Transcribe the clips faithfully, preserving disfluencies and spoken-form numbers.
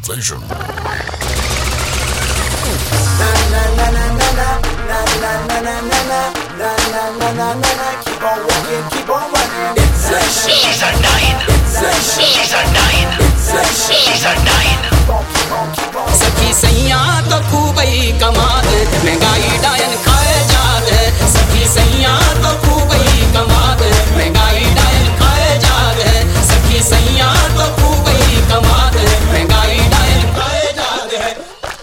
Invasion. Keep on walking, keep on running. She's a nine. She's a nine. She's a nine. सखी सैया तो खूब ही कमाल, महंगाई डायन खाए जात है। सखी सैया तो खूब ही कमाल, महंगाई डायन खाए जात है। सखी सैया तो खूब ही कमाल, महंगाई डायन खाए जात है।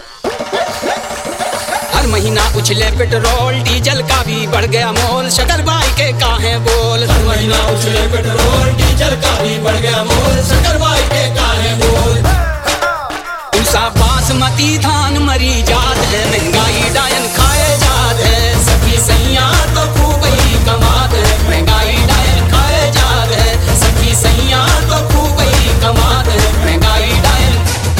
हर महीना उछले पेट्रोल डीजल का भी बढ़ गया मोल, शक्कर भाई के काहे बोल। हर महीना उछले पेट्रोल डीजल का भी बढ़ गया मोल, शक्कर भाई के काहे बोल। दूसरा बासमती धान मरी जात है, महंगाई डायन खाए जात है। सखी सैया तो खूब ही कमात है, महंगाई डायन खाए जात है। सखी सैया तो खूब ही कमात है, महंगाई डायन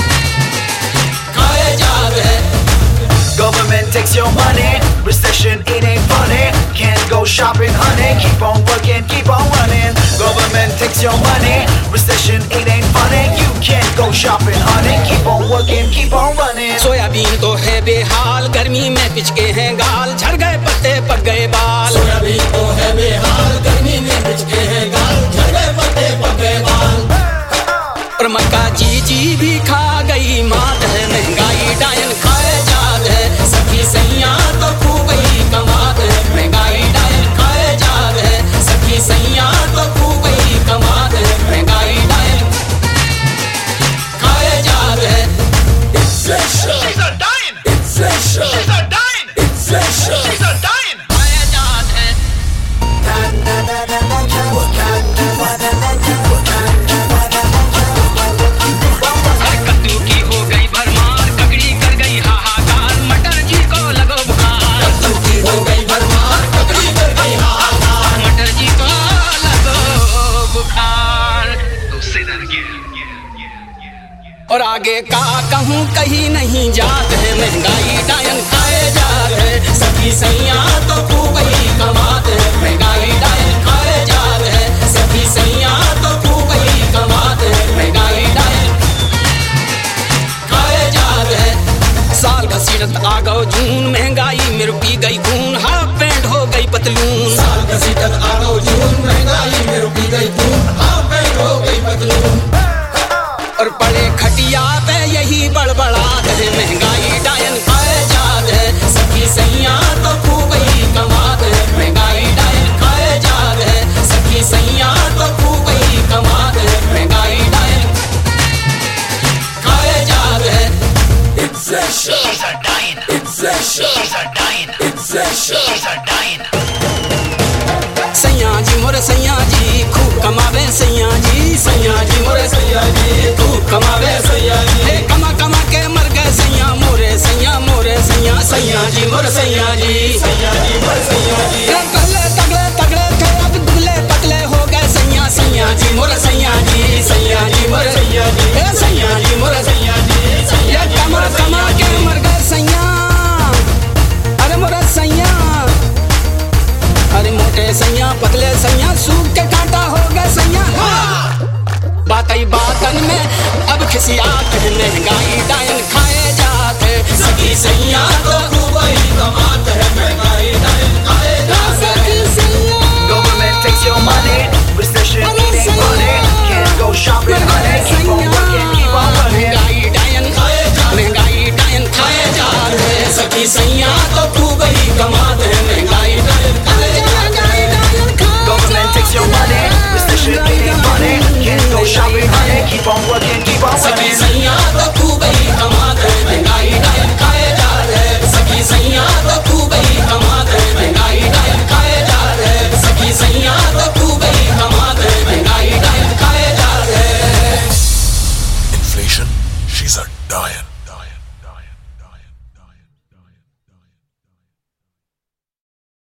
खाए जात है। Government takes your money, recession it ain't funny. Can't go shopping, honey. Keep on working, keep on running. Government takes your money, recession it ain't funny. You can't go shopping, honey. Keep on working, keep on running. Soybean तो है बेहाल, गर्मी में पिचके हैं गाल, झड़ गए पत्ते पक गए बाल। सोयाबीन तो है बेहाल, गर्मी में पिचके हैं गाल, झड़ गए पत्ते पक गए बाल। और मक्का जी जी भी खा गई मात है, महंगाई डायन खाए जात है। सखी सैया तो खूब ही कमात है, महंगाई डायन खाए जात है। सखी सैया तो खूब ही कमात है, महंगाई डायन खाए जात है। She's a dime. She's a dime. She's a dime. खाए जात है। कद्दू की हो गई भरमार, ककड़ी कर गई हाहाकार, मटर जी को लगो बुखार। कद्दू की हो गई भरमार, ककड़ी कर गई हाहाकार, मटर जी को लगो बुखार। और आगे का कहूँ कहीं नहीं जात है, महंगाई डायन खाए जात है। सखी सैया तो खूब ही कमात है, महंगाई डायन खाए जात है। सखी सैया तो खूब ही कमात है, महंगाई डायन खाए जात है। साल का सीरत आ गो जून, महंगाई में रुपी गई खून, हाफ पैंट हो गई पतलून। साल का सीरत आ गो जून, महंगाई में रुपी गई खून, हाफ पैंट हो गई पतलून। और पड़े खटिया पे यही बड़बड़ात है, महंगाई डायन खाए जात है। सखी सैया तो खूब ही कमात है, महंगाई डायन खाए जात है। सखी सैया तो खूब ही कमात है, महंगाई डायन खाए जात है। She's a dime. She's a dime. She's a dime. सैया जी मोरे सैया जी खूब कमावे सैया जी, सैया जी मोरे सैया जी खूब कमावे सैया जी। हे कमा कमा के मर गए सैया मोरे सैया मोरे सैया, सैया जी मोरे सैया जी, सैया जी मोरे सैया जी। पहले तगड़े तगड़े थे अब दुबले पतले हो गए सैया, सैया जी मोरे सैया जी, सैया जी मोरे सैया जी। हे सैया जी मोरे सैया जी, सैया कमा कमा के मर गए सैया, अरे मोरे सैया। अरे मोटे सैया पतले सैया सूख के कांटा हो गए सैया। बात ही बातन में अब खिसियात है, महंगाई डायन खाए जात है। सखी सैया तो खूब ही कमात है, महंगाई डायन खाए जात है। Government takes your money, recession it ain't funny. Can't go shopping, honey.